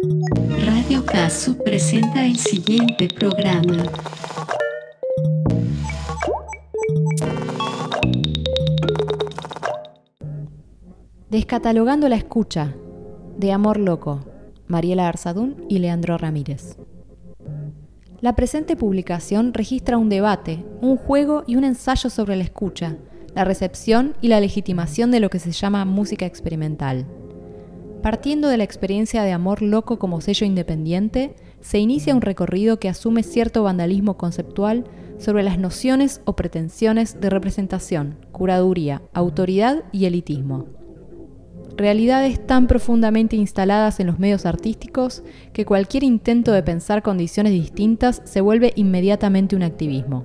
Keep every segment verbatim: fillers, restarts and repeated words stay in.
Radio Casu presenta el siguiente programa. Descatalogando la escucha, de Amor Loco, Mariela Arzadún y Leandro Ramírez. La presente publicación registra un debate, un juego y un ensayo sobre la escucha, la recepción y la legitimación de lo que se llama música experimental. Partiendo de la experiencia de Amor Loco como sello independiente, se inicia un recorrido que asume cierto vandalismo conceptual sobre las nociones o pretensiones de representación, curaduría, autoridad y elitismo. Realidades tan profundamente instaladas en los medios artísticos que cualquier intento de pensar condiciones distintas se vuelve inmediatamente un activismo.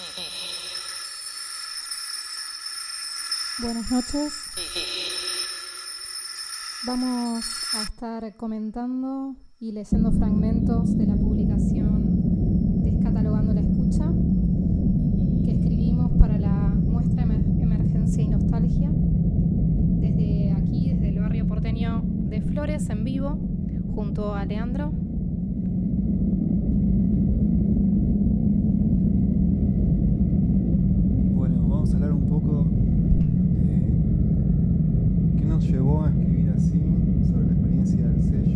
Buenas noches. Vamos a estar comentando y leyendo fragmentos de la publicación Descatalogando la Escucha que escribimos para la muestra Emergencia y Nostalgia desde aquí, desde el barrio porteño de Flores, en vivo, junto a Leandro. Bueno, vamos a hablar un poco nos llevó a escribir así sobre la experiencia del sello,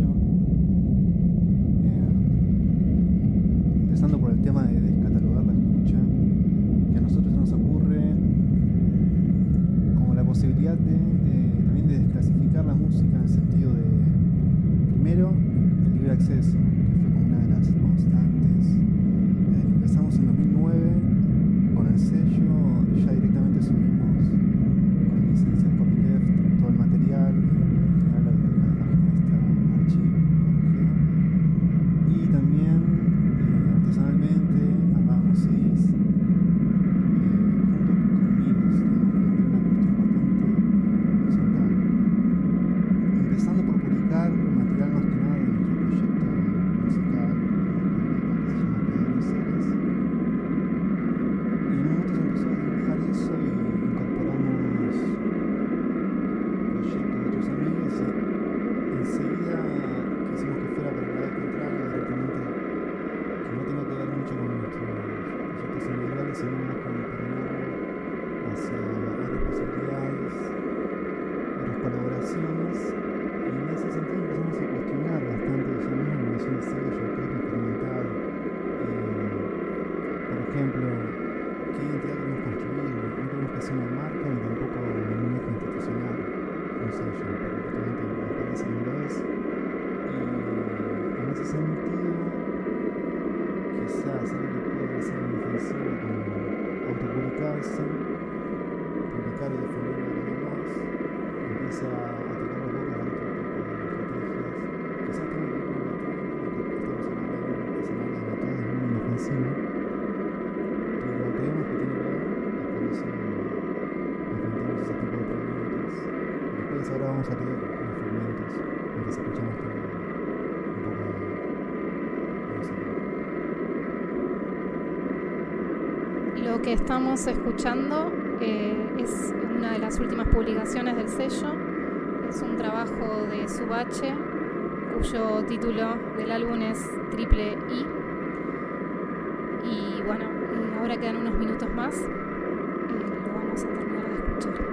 eh, empezando por el tema de descatalogar la escucha, que a nosotros nos ocurre como la posibilidad de, de también de desclasificar la música en el sentido de, primero, el libre acceso, que fue como una de las constantes. Eh, empezamos en dos mil nueve con el sello, ya directamente subimos con licencia copyleft todo el material, en general la, la página esta archivo y también eh, artesanalmente armábamos C Ds eh, junto con amigos, digamos, como que era una cuestión bastante horizontal, empezando por publicar material más que nada de nuestro proyecto musical que se llama Creadores Seres, y en un momento se empezó a dibujar eso y incorporamos proyectos de otros amigos y enseguida quisimos que fuera para el lado contrario, directamente que no tenga que ver mucho con nuestros proyectos individuales, sino más con permearlo hacia otras posibilidades, otras colaboraciones, y en ese sentido empezamos a cuestionar bastante ya mismo la noción de sello, qué es lo experimental, eh, por ejemplo, qué identidad queremos construir, no queremos que sea una marca ni tampoco un eje institucional, un sello, porque justamente me parece que lo es, y en ese sentido quizás algo que puede ser inofensivo como autopublicarse, publicar y defender a los demás, empieza a tocar la boca de otro tipo de estrategias, quizás tenga que ver con lo que estamos hablando de un escenario de todo es muy inofensivo, pero creemos que tiene que ver y por eso enfrentamos ese tipo de preguntas. Después ahora vamos a leer unos fragmentos mientras escuchamos también un poco de música. Lo que estamos escuchando eh, es una de las últimas publicaciones del sello. Es un trabajo de Subache, cuyo título del álbum es Triple I. Y bueno, eh, ahora quedan unos minutos más. Eh, lo vamos a terminar de escuchar.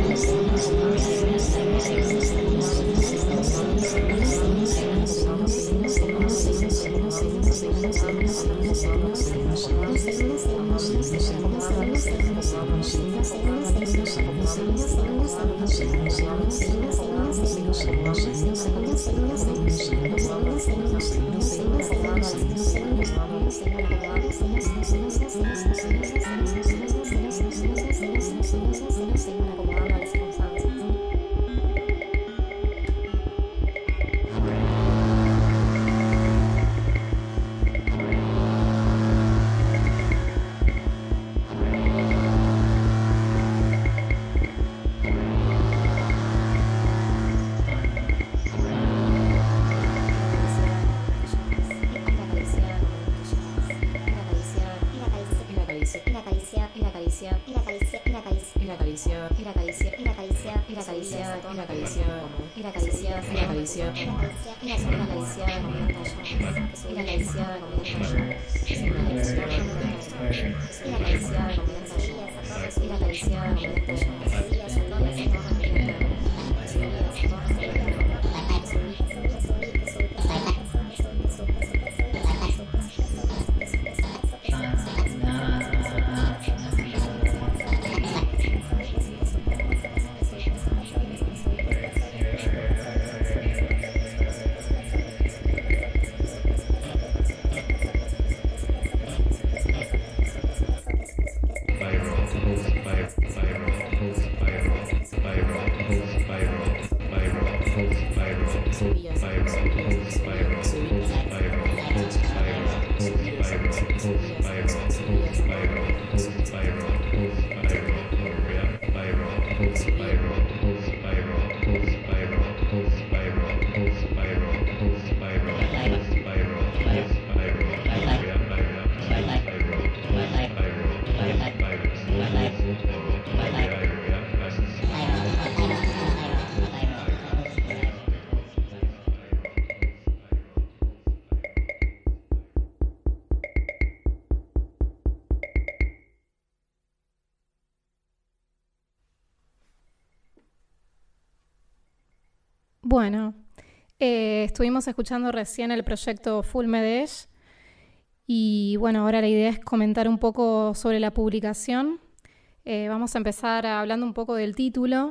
Thank you. Bueno, eh, estuvimos escuchando recién el proyecto Full Medesh y bueno, ahora la idea es comentar un poco sobre la publicación. Eh, vamos a empezar hablando un poco del título.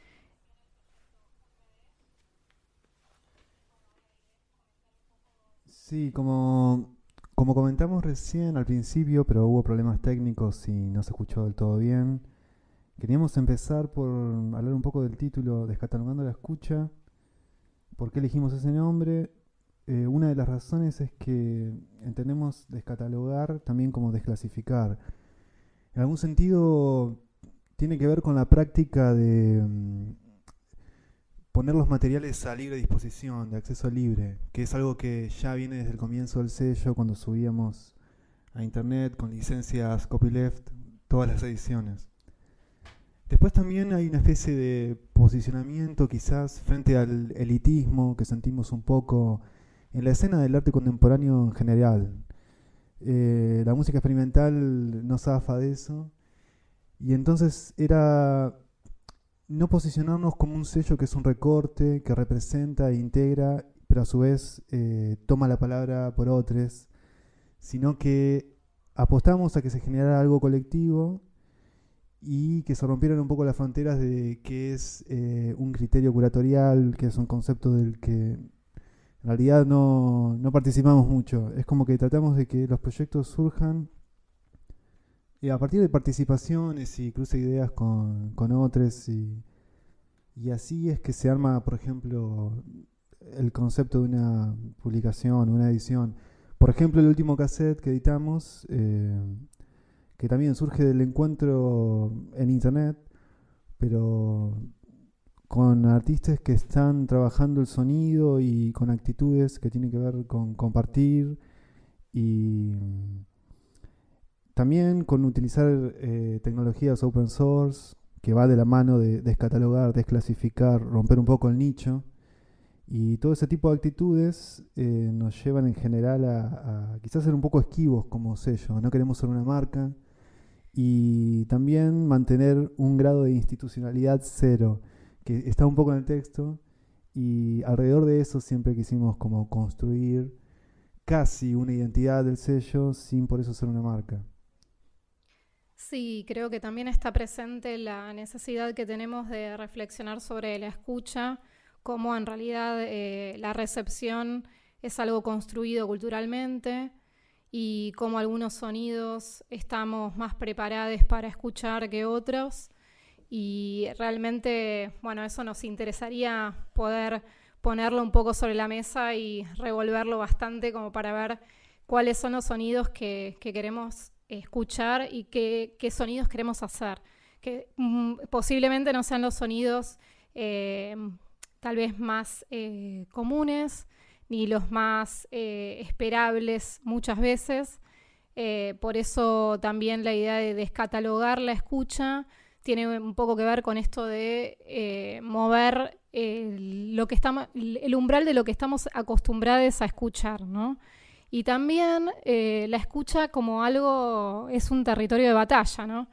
Sí, como, como comentamos recién al principio, pero hubo problemas técnicos y no se escuchó del todo bien. Queríamos empezar por hablar un poco del título, Descatalogando la Escucha. ¿Por qué elegimos ese nombre? Eh, una de las razones es que entendemos descatalogar también como desclasificar. En algún sentido tiene que ver con la práctica de um, poner los materiales a libre disposición, de acceso libre, que es algo que ya viene desde el comienzo del sello, cuando subíamos a internet con licencias copyleft todas las ediciones. Después también hay una especie de posicionamiento quizás frente al elitismo que sentimos un poco en la escena del arte contemporáneo en general. Eh, la música experimental no zafa de eso, y entonces era no posicionarnos como un sello que es un recorte, que representa e integra, pero a su vez eh, toma la palabra por otros, sino que apostamos a que se generara algo colectivo y que se rompieran un poco las fronteras de qué es eh, un criterio curatorial, que es un concepto del que en realidad no, no participamos mucho. Es como que tratamos de que los proyectos surjan eh, a partir de participaciones y cruce de ideas con, con otros, y, y así es que se arma, por ejemplo, el concepto de una publicación, una edición. Por ejemplo, el último cassette que editamos, eh, que también surge del encuentro en internet, pero con artistas que están trabajando el sonido y con actitudes que tienen que ver con compartir, y también con utilizar eh, tecnologías open source, que va de la mano de descatalogar, desclasificar, romper un poco el nicho. Y todo ese tipo de actitudes eh, nos llevan en general a, a quizás ser un poco esquivos como sello. No queremos ser una marca, y también mantener un grado de institucionalidad cero, que está un poco en el texto, y alrededor de eso siempre quisimos como construir casi una identidad del sello sin por eso ser una marca. Sí, creo que también está presente la necesidad que tenemos de reflexionar sobre la escucha cómo en realidad eh, la recepción es algo construido culturalmente y cómo algunos sonidos estamos más preparados para escuchar que otros. Y realmente, bueno, eso nos interesaría poder ponerlo un poco sobre la mesa y revolverlo bastante como para ver cuáles son los sonidos que, que queremos escuchar y qué, qué sonidos queremos hacer. Que mm, posiblemente no sean los sonidos eh, tal vez más eh, comunes, ni los más eh, esperables muchas veces. Eh, por eso también la idea de descatalogar la escucha tiene un poco que ver con esto de eh, mover eh, lo que estamos, el umbral de lo que estamos acostumbrados a escuchar, ¿no? Y también eh, la escucha como algo, es un territorio de batalla, ¿no?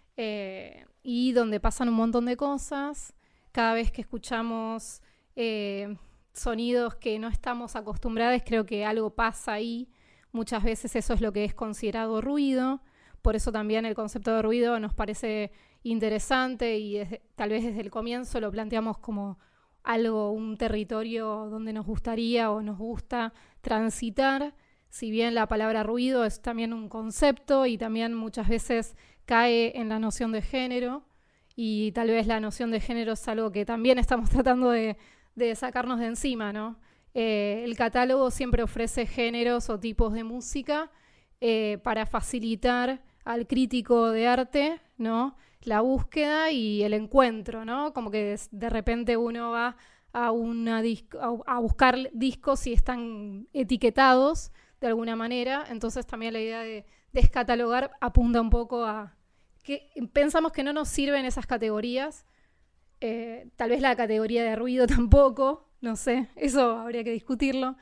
Eh, y donde pasan un montón de cosas. Cada vez que escuchamos eh, sonidos que no estamos acostumbrados, creo que algo pasa ahí. Muchas veces eso es lo que es considerado ruido. Por eso también el concepto de ruido nos parece interesante y desde, tal vez desde el comienzo lo planteamos como algo, un territorio donde nos gustaría o nos gusta transitar. Si bien la palabra ruido es también un concepto y también muchas veces cae en la noción de género, y tal vez la noción de género es algo que también estamos tratando de, de sacarnos de encima, ¿no? Eh, el catálogo siempre ofrece géneros o tipos de música eh, para facilitar al crítico de arte, ¿no?, la búsqueda y el encuentro, ¿no? Como que de repente uno va a, una disco, a, a buscar discos y están etiquetados de alguna manera. Entonces también la idea de descatalogar apunta un poco a que pensamos que no nos sirven esas categorías. Eh, tal vez la categoría de ruido tampoco, no sé, eso habría que discutirlo.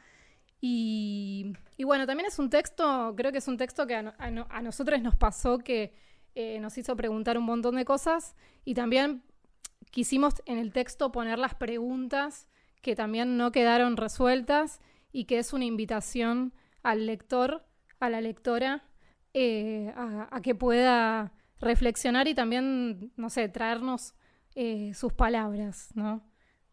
Y, y bueno, también es un texto, creo que es un texto que a, a, a nosotros nos pasó que eh, nos hizo preguntar un montón de cosas, y también quisimos en el texto poner las preguntas que también no quedaron resueltas y que es una invitación al lector, a la lectora, eh, a, a que pueda reflexionar y también, no sé, traernos eh, sus palabras, ¿no?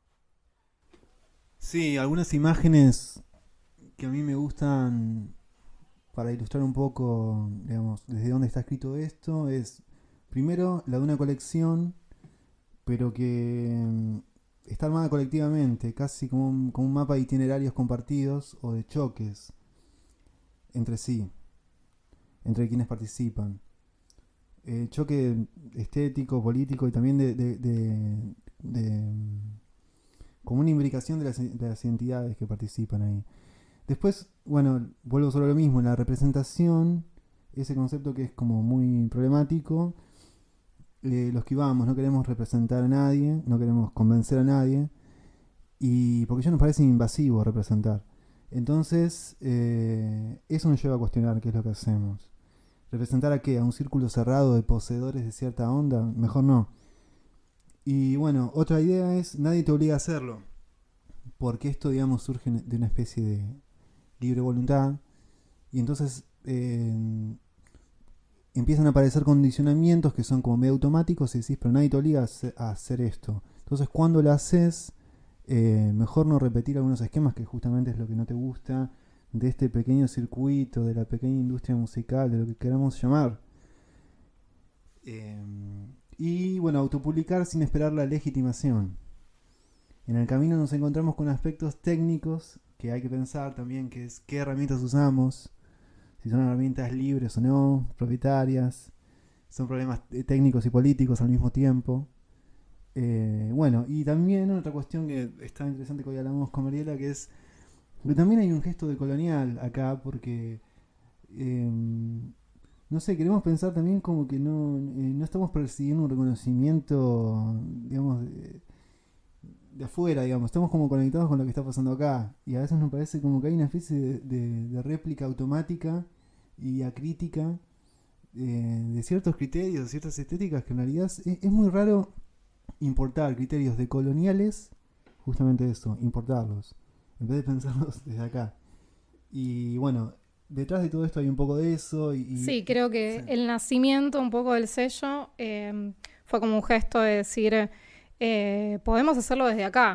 Sí, algunas imágenes que a mí me gustan para ilustrar un poco, digamos, desde dónde está escrito esto, es primero la de una colección, pero que está armada colectivamente, casi como un, como un mapa de itinerarios compartidos o de choques entre sí, entre quienes participan. Eh, choque estético, político y también de, de, de, de como una imbricación de las, de las identidades que participan ahí. Después, bueno, vuelvo sobre lo mismo, la representación, ese concepto que es como muy problemático, eh, lo esquivamos, no queremos representar a nadie, no queremos convencer a nadie, y porque ya nos parece invasivo representar. Entonces, eh, eso nos lleva a cuestionar qué es lo que hacemos. ¿Representar a qué? ¿A un círculo cerrado de poseedores de cierta onda? Mejor no. Y bueno, otra idea es, nadie te obliga a hacerlo, porque esto, digamos, surge de una especie de libre voluntad, y entonces eh, empiezan a aparecer condicionamientos que son como medio automáticos y decís, pero nadie te obliga a hacer, a hacer esto. Entonces cuando lo haces, eh, mejor no repetir algunos esquemas, que justamente es lo que no te gusta de este pequeño circuito, de la pequeña industria musical, de lo que queramos llamar. Eh, y bueno, autopublicar sin esperar la legitimación. En el camino nos encontramos con aspectos técnicos que hay que pensar también, que es qué herramientas usamos, si son herramientas libres o no, propietarias, son problemas técnicos y políticos al mismo tiempo. Eh, bueno, y también otra cuestión que está interesante que hoy hablamos con Mariela, que es que también hay un gesto de colonial acá, porque eh, no sé, queremos pensar también como que no, eh, no estamos persiguiendo un reconocimiento, digamos, de, de afuera, digamos, estamos como conectados con lo que está pasando acá, y a veces nos parece como que hay una especie de, de, de réplica automática y acrítica eh, de ciertos criterios, de ciertas estéticas, que en realidad es, es muy raro importar criterios de coloniales, justamente eso, importarlos, en vez de pensarlos desde acá. Y bueno, detrás de todo esto hay un poco de eso. Y, y sí, creo que sí. El nacimiento un poco del sello eh, fue como un gesto de decir, eh, podemos hacerlo desde acá,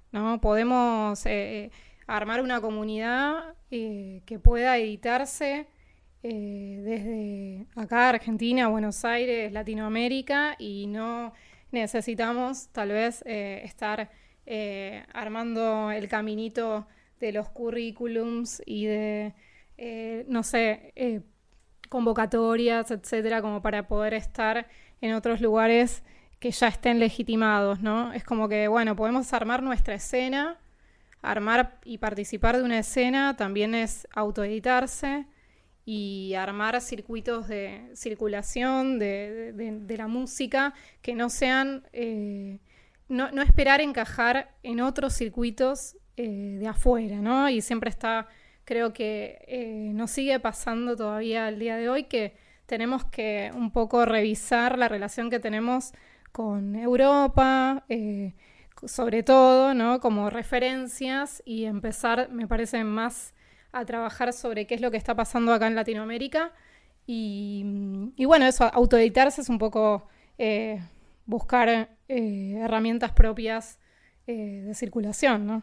¿no? Podemos eh, armar una comunidad eh, que pueda editarse eh, desde acá, Argentina, Buenos Aires, Latinoamérica, y no necesitamos tal vez eh, estar eh, armando el caminito de los currículums y de, eh, no sé, eh, convocatorias, etcétera, como para poder estar en otros lugares que ya estén legitimados, ¿no? Es como que, bueno, podemos armar nuestra escena, armar y participar de una escena también es autoeditarse y armar circuitos de circulación de, de, de la música que no sean, eh, no, no esperar encajar en otros circuitos eh, de afuera, ¿no? Y siempre está, creo que eh, nos sigue pasando todavía al día de hoy que tenemos que un poco revisar la relación que tenemos con Europa, eh, sobre todo, ¿no? Como referencias, y empezar, me parece, más a trabajar sobre qué es lo que está pasando acá en Latinoamérica. Y, y bueno, eso, autoeditarse es un poco eh, buscar eh, herramientas propias eh, de circulación, ¿no?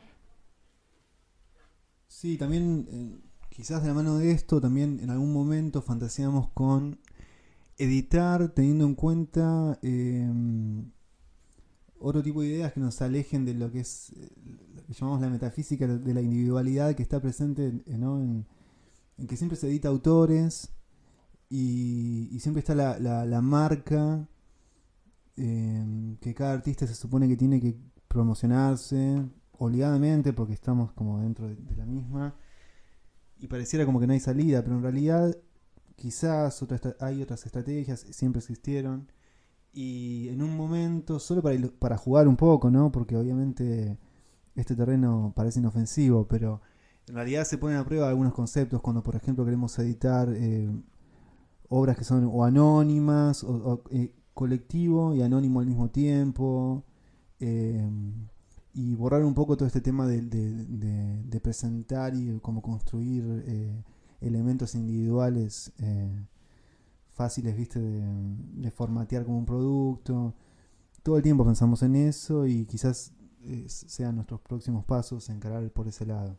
Sí, también eh, quizás de la mano de esto, también en algún momento fantaseamos con editar teniendo en cuenta eh, otro tipo de ideas que nos alejen de lo que es eh, lo que llamamos la metafísica de la individualidad que está presente, eh, ¿no? en, en que siempre se edita autores y, y siempre está la, la, la marca eh, que cada artista se supone que tiene que promocionarse obligadamente porque estamos como dentro de, de la misma y pareciera como que no hay salida, pero en realidad quizás otra, hay otras estrategias, siempre existieron, y en un momento, solo para, para jugar un poco, ¿no? Porque obviamente este terreno parece inofensivo, pero en realidad se ponen a prueba algunos conceptos cuando, por ejemplo, queremos editar eh, obras que son o anónimas, o, o eh, colectivo y anónimo al mismo tiempo, eh, y borrar un poco todo este tema de, de, de, de presentar y cómo construir eh, elementos individuales eh, fáciles, viste, de, de formatear como un producto. Todo el tiempo pensamos en eso y quizás eh, sean nuestros próximos pasos encarar por ese lado.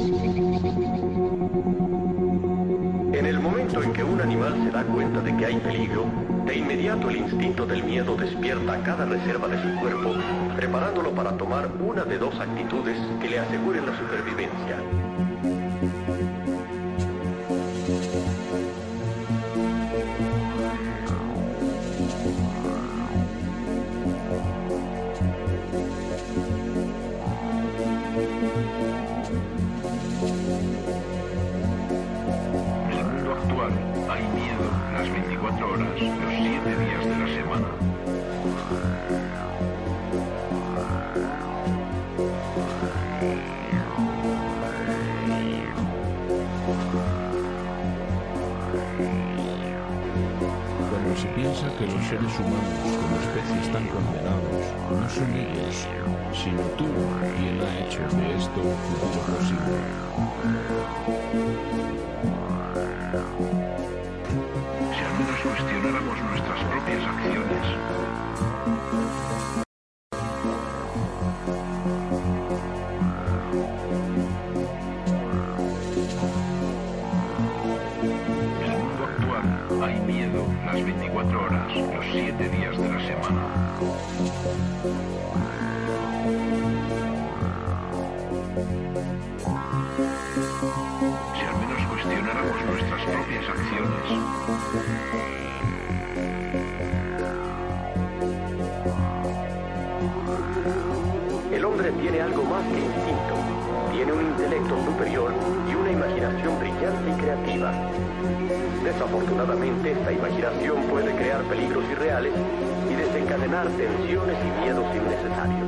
En el momento en que un animal se da cuenta de que hay peligro, de inmediato el instinto del miedo despierta cada reserva de su cuerpo, preparándolo para tomar una de dos actitudes que le aseguren la supervivencia. Se piensa que los seres humanos como especie están condenados, no son ellos, sino tú quien ha hecho de esto un futuro posible. Si al menos cuestionáramos nuestras propias acciones. Las veinticuatro horas, los siete días de la semana. Si al menos cuestionáramos nuestras propias acciones. El hombre tiene algo más que instinto. Tiene un intelecto superior y una imaginación brillante y creativa. Desafortunadamente, esta imaginación puede crear peligros irreales y desencadenar tensiones y miedos innecesarios.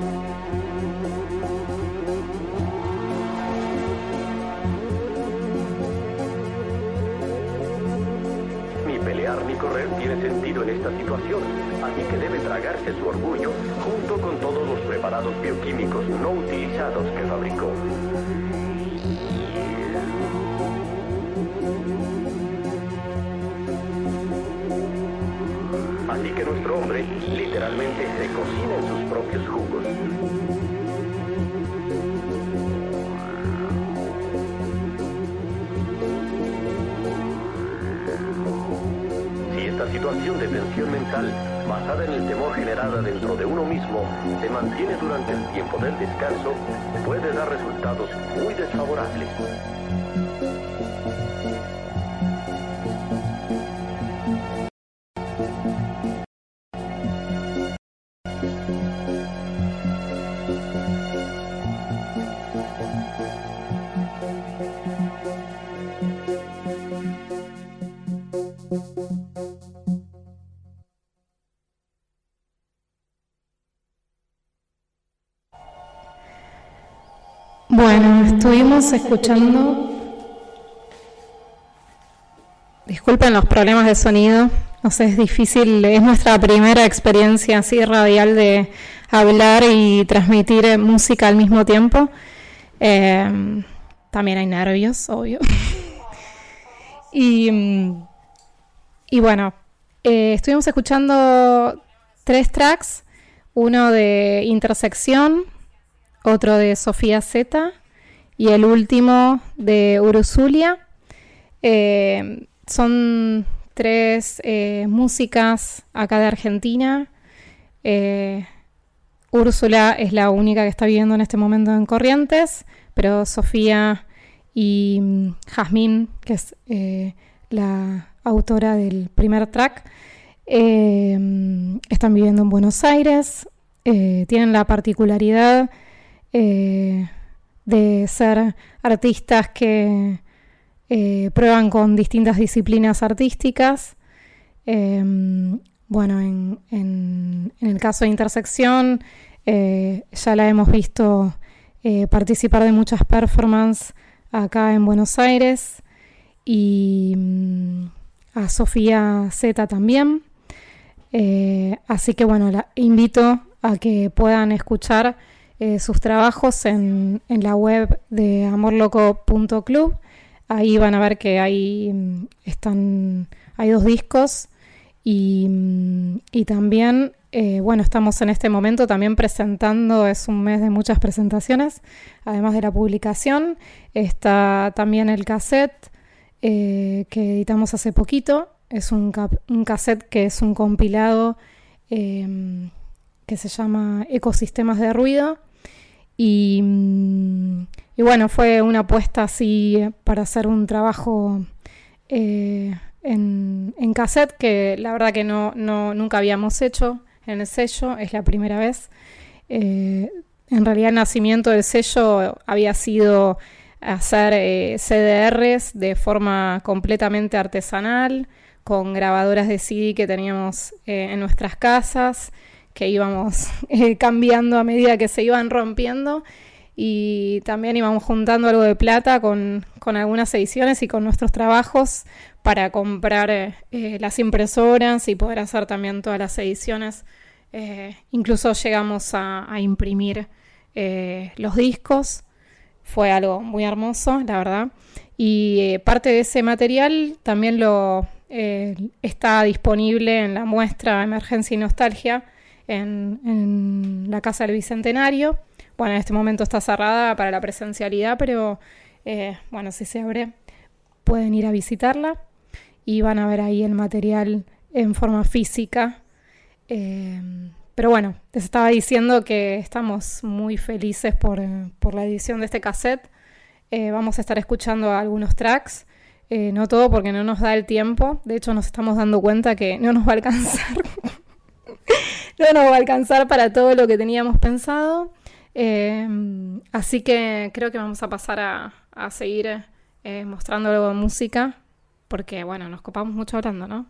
Ni pelear ni correr tiene sentido en esta situación, así que debe tragarse su orgullo junto con todos los preparados bioquímicos no utilizados que fabricó. Así que nuestro hombre literalmente se cocina en sus propios jugos. Si esta situación de tensión mental, basada en el temor generada dentro de uno mismo, se mantiene durante el tiempo del descanso, puede dar resultados muy desfavorables. Bueno, estuvimos escuchando. Disculpen los problemas de sonido, no sé, es difícil, es nuestra primera experiencia así radial de hablar y transmitir música al mismo tiempo. Eh, también hay nervios, obvio. y, y bueno, eh, estuvimos escuchando tres tracks, uno de Intersección, otro de Sofía Z y el último de Ursulia. Eh, son tres eh, músicas acá de Argentina. Eh, Úrsula es la única que está viviendo en este momento en Corrientes, pero Sofía y um, Jazmín, que es eh, la autora del primer track, eh, están viviendo en Buenos Aires. Eh, tienen la particularidad Eh, de ser artistas que eh, prueban con distintas disciplinas artísticas. Eh, bueno, en, en, en el caso de Intersección, eh, ya la hemos visto eh, participar de muchas performances acá en Buenos Aires, y mm, a Sofía Z también. Eh, así que bueno, la invito a que puedan escuchar Eh, sus trabajos en, en la web de amor loco punto club. Ahí van a ver que hay, están, hay dos discos Y, y también, eh, bueno, estamos en este momento también presentando, es un mes de muchas presentaciones, además de la publicación, está también el cassette eh, que editamos hace poquito, es un, cap- un cassette que es un compilado eh, que se llama Ecosistemas de Ruido, y, y bueno, fue una apuesta así para hacer un trabajo eh, En, en cassette, que la verdad que no, no nunca habíamos hecho en el sello, es la primera vez. Eh, en realidad el nacimiento del sello había sido hacer eh, C D Rs de forma completamente artesanal, con grabadoras de C D que teníamos eh, en nuestras casas, que íbamos eh, cambiando a medida que se iban rompiendo, y también íbamos juntando algo de plata con, con algunas ediciones y con nuestros trabajos para comprar eh, eh, las impresoras y poder hacer también todas las ediciones. Eh, incluso llegamos a, a imprimir eh, los discos. Fue algo muy hermoso, la verdad. Y eh, parte de ese material también lo eh, está disponible en la muestra Emergencia y Nostalgia en, en la Casa del Bicentenario. Bueno, en este momento está cerrada para la presencialidad, pero eh, bueno, si se abre pueden ir a visitarla y van a ver ahí el material en forma física. Eh, pero bueno, les estaba diciendo que estamos muy felices por, por la edición de este cassette. Eh, vamos a estar escuchando algunos tracks, eh, no todo porque no nos da el tiempo. De hecho, nos estamos dando cuenta que no nos va a alcanzar. no nos va a alcanzar para todo lo que teníamos pensado. Eh, así que creo que vamos a pasar a, a seguir eh, mostrando algo de música, porque bueno, nos copamos mucho hablando, ¿no?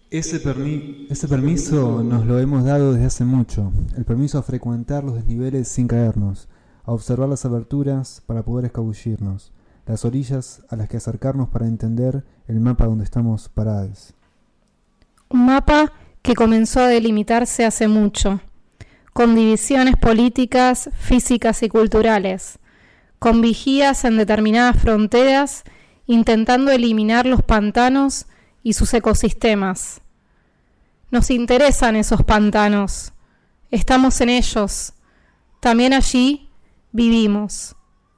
Ese, permi- ese permiso nos lo hemos dado desde hace mucho, el permiso a frecuentar los desniveles sin caernos, a observar las aberturas para poder escabullirnos, las orillas a las que acercarnos para entender el mapa donde estamos parados. Un mapa que comenzó a delimitarse hace mucho, con divisiones políticas, físicas y culturales, con vigías en determinadas fronteras, intentando eliminar los pantanos y sus ecosistemas. Nos interesan esos pantanos, estamos en ellos, también allí vivimos.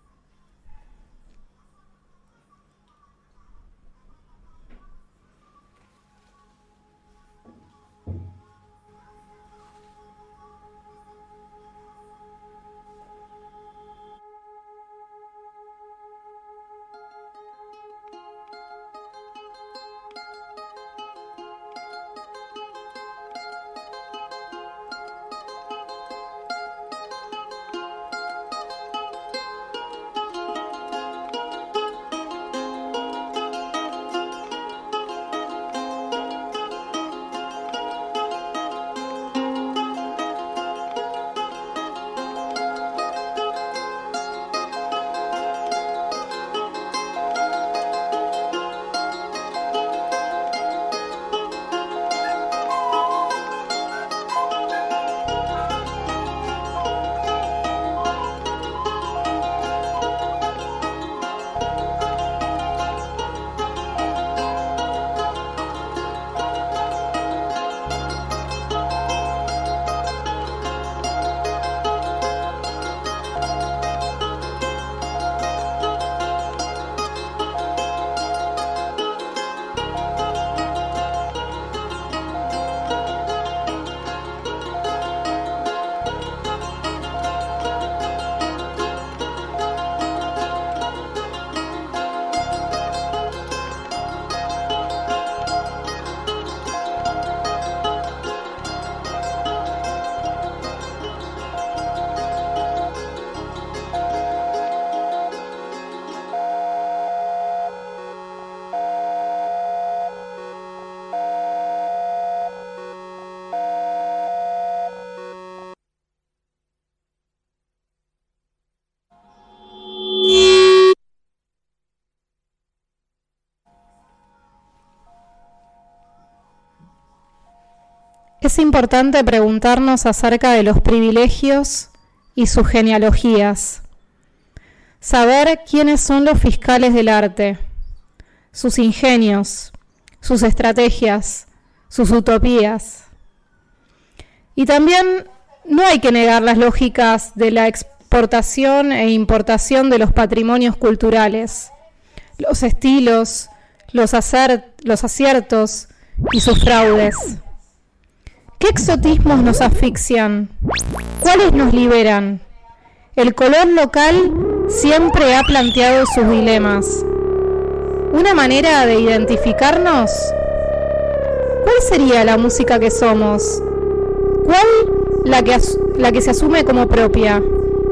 Es importante preguntarnos acerca de los privilegios y sus genealogías. Saber quiénes son los fiscales del arte, sus ingenios, sus estrategias, sus utopías. Y también no hay que negar las lógicas de la exportación e importación de los patrimonios culturales, los estilos, los, acer- los aciertos y sus fraudes. ¿Qué exotismos nos asfixian? ¿Cuáles nos liberan? El color local siempre ha planteado sus dilemas. ¿Una manera de identificarnos? ¿Cuál sería la música que somos? ¿Cuál la que, as- la que se asume como propia?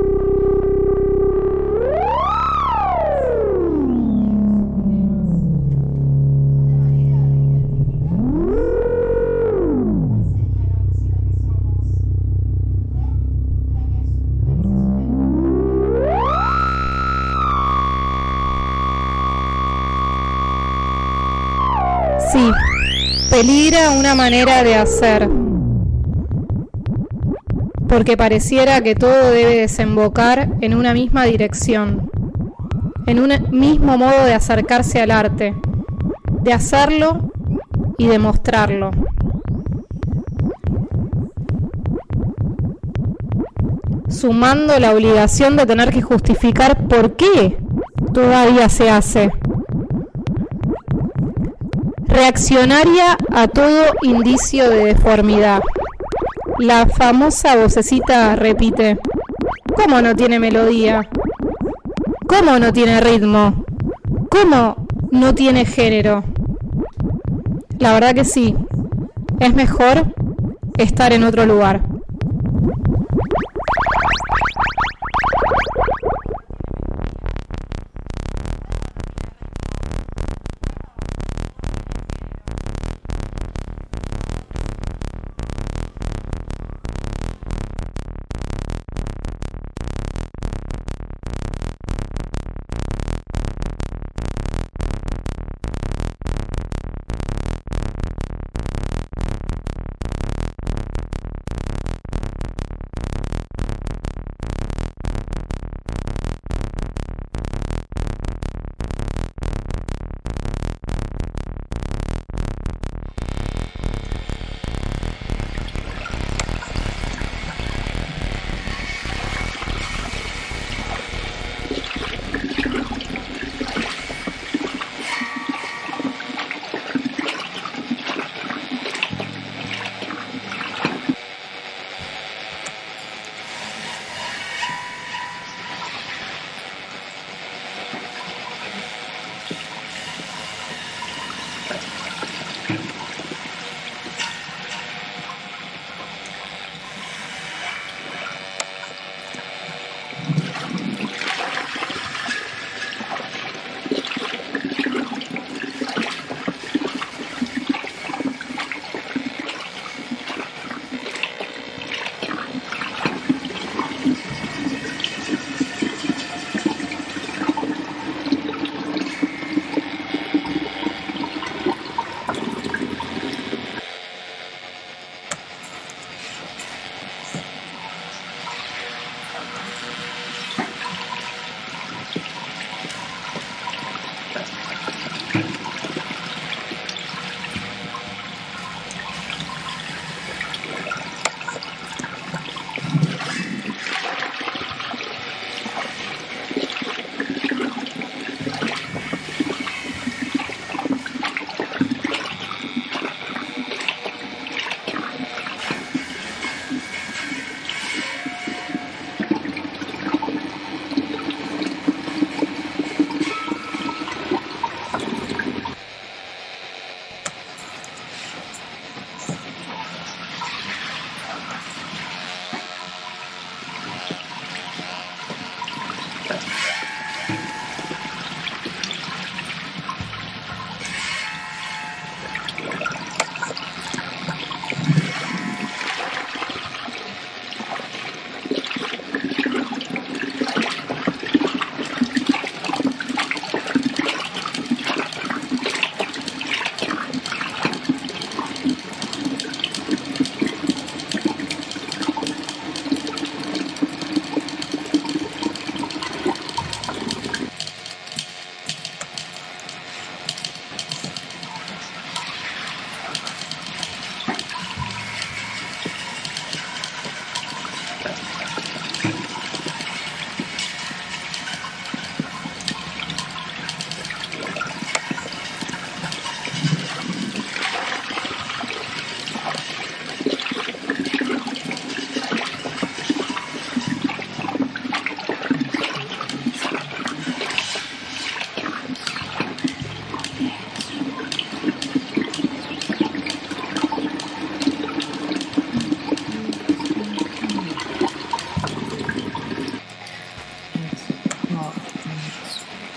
Sí, peligra una manera de hacer, porque pareciera que todo debe desembocar en una misma dirección, en un mismo modo de acercarse al arte, de hacerlo y de mostrarlo. Sumando la obligación de tener que justificar por qué todavía se hace. Reaccionaria a todo indicio de deformidad. La famosa vocecita repite: ¿cómo no tiene melodía? ¿Cómo no tiene ritmo? ¿Cómo no tiene género? La verdad que sí, es mejor estar en otro lugar.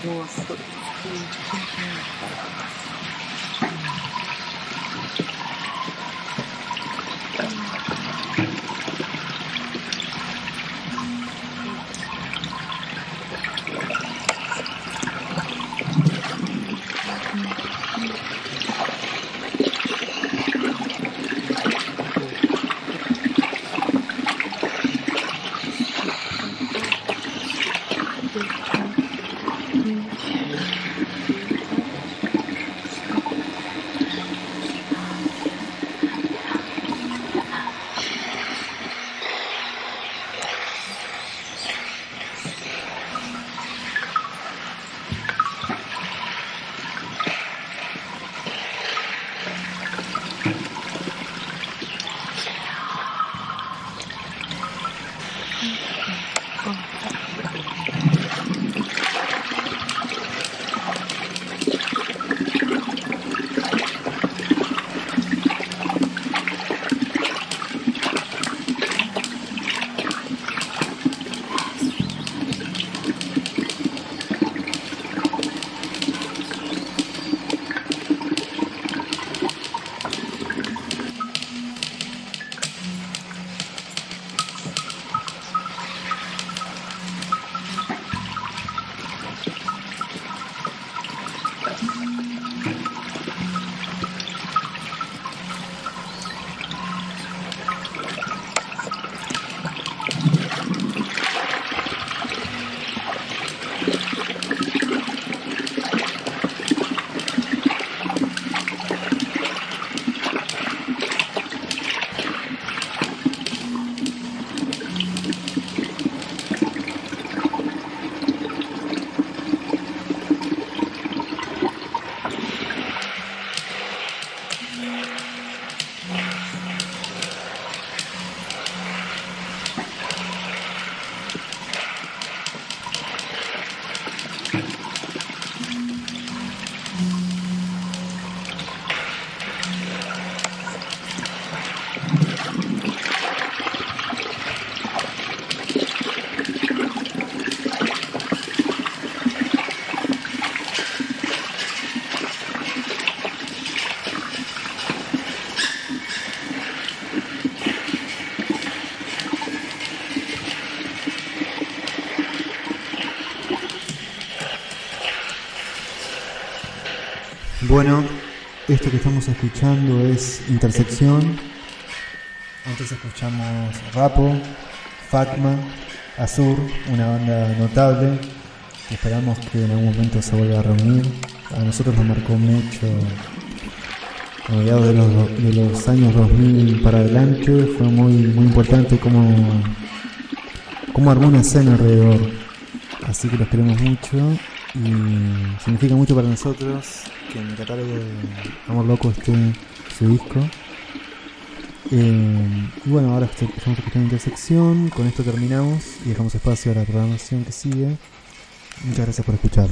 Bueno, esto que estamos escuchando es Intersección. Antes escuchamos Rapo, Fatma, Azur, una banda notable que esperamos que en algún momento se vuelva a reunir. A nosotros nos marcó mucho a mediados de los, de los años dos mil para adelante. Fue muy, muy importante cómo, cómo armó una escena alrededor. Así que los queremos mucho y significa mucho para nosotros que en el catálogo de Amor Loco esté su disco. Eh, y bueno, ahora estamos escuchando Intersección. Con esto terminamos y dejamos espacio a la programación que sigue. Muchas gracias por escuchar.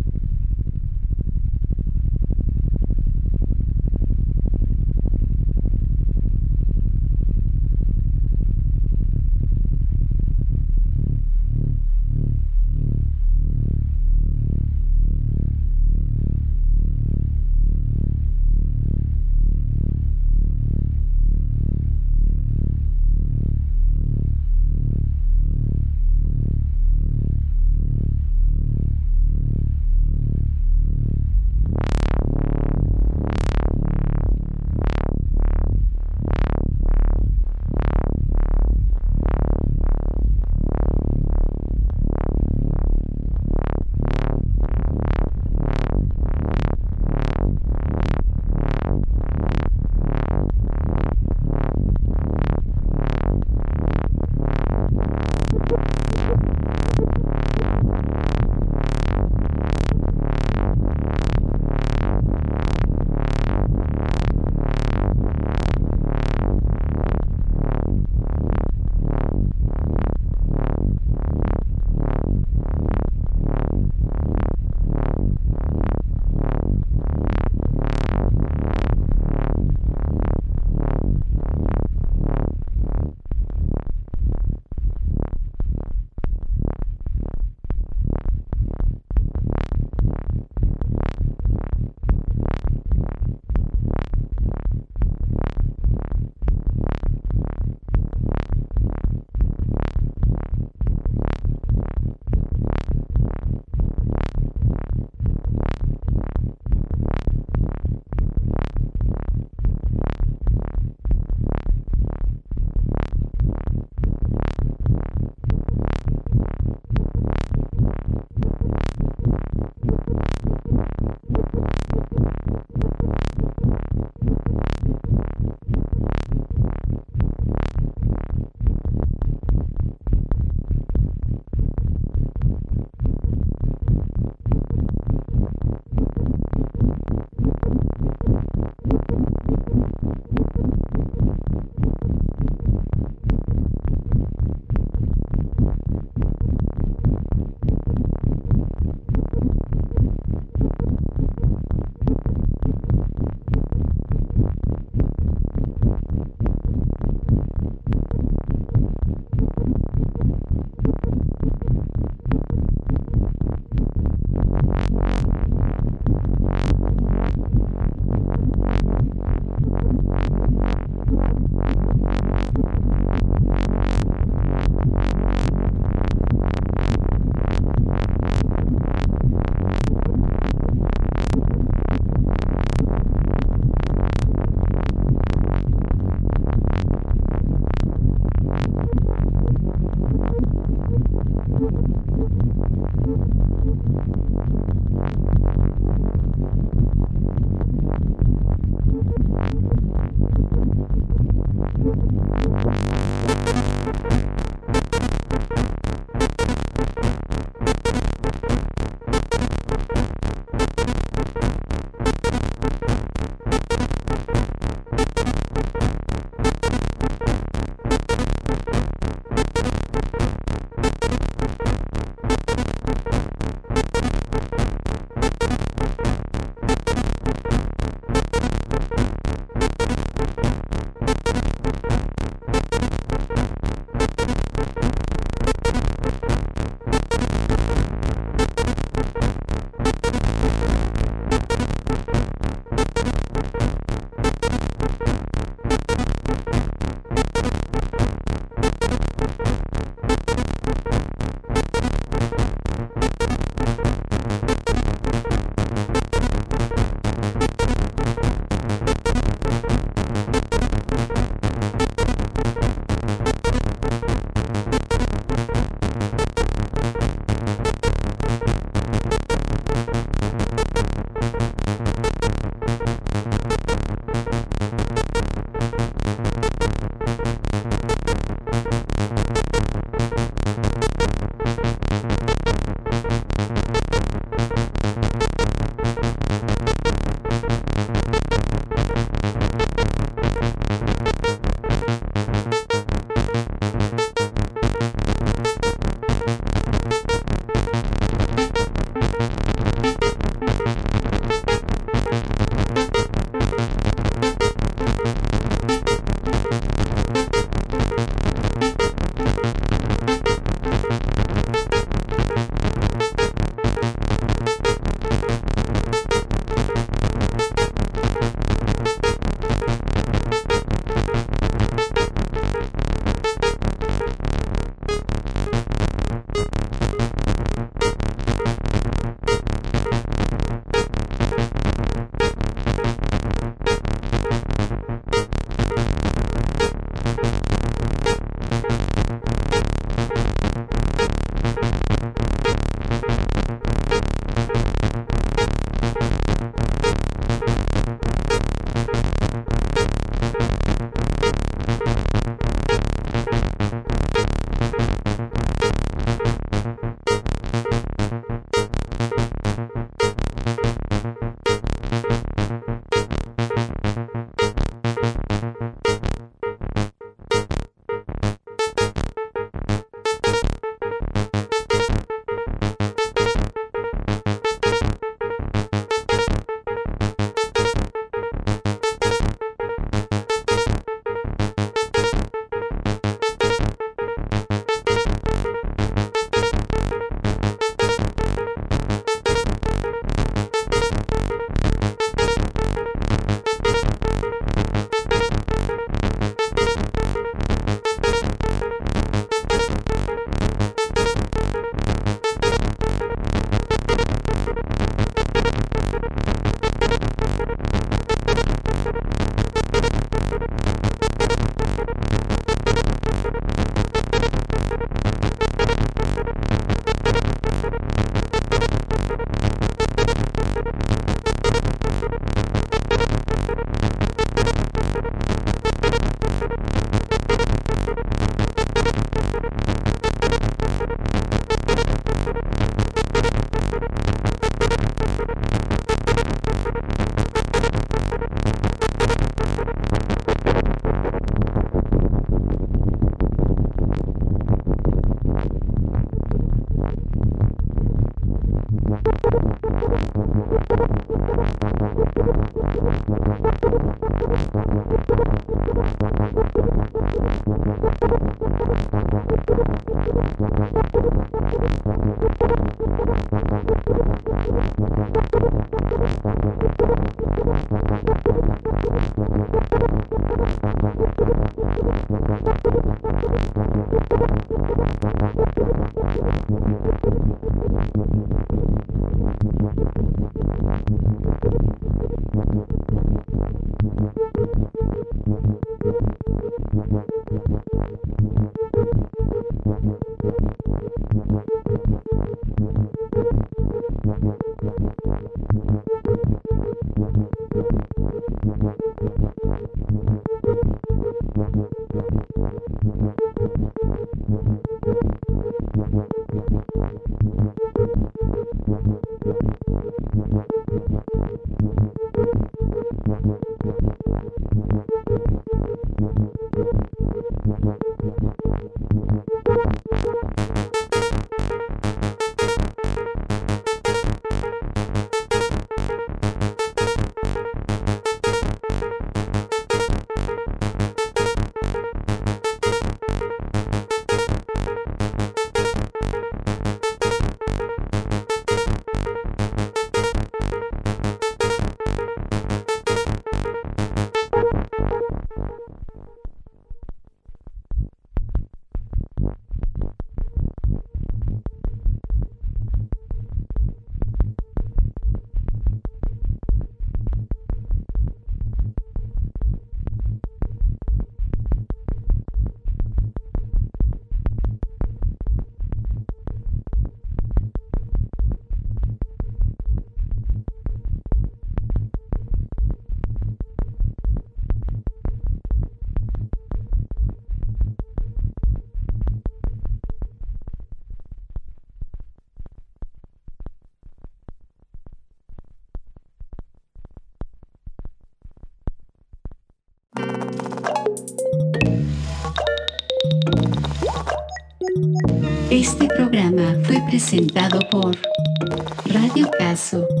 Este programa fue presentado por Radio Caso.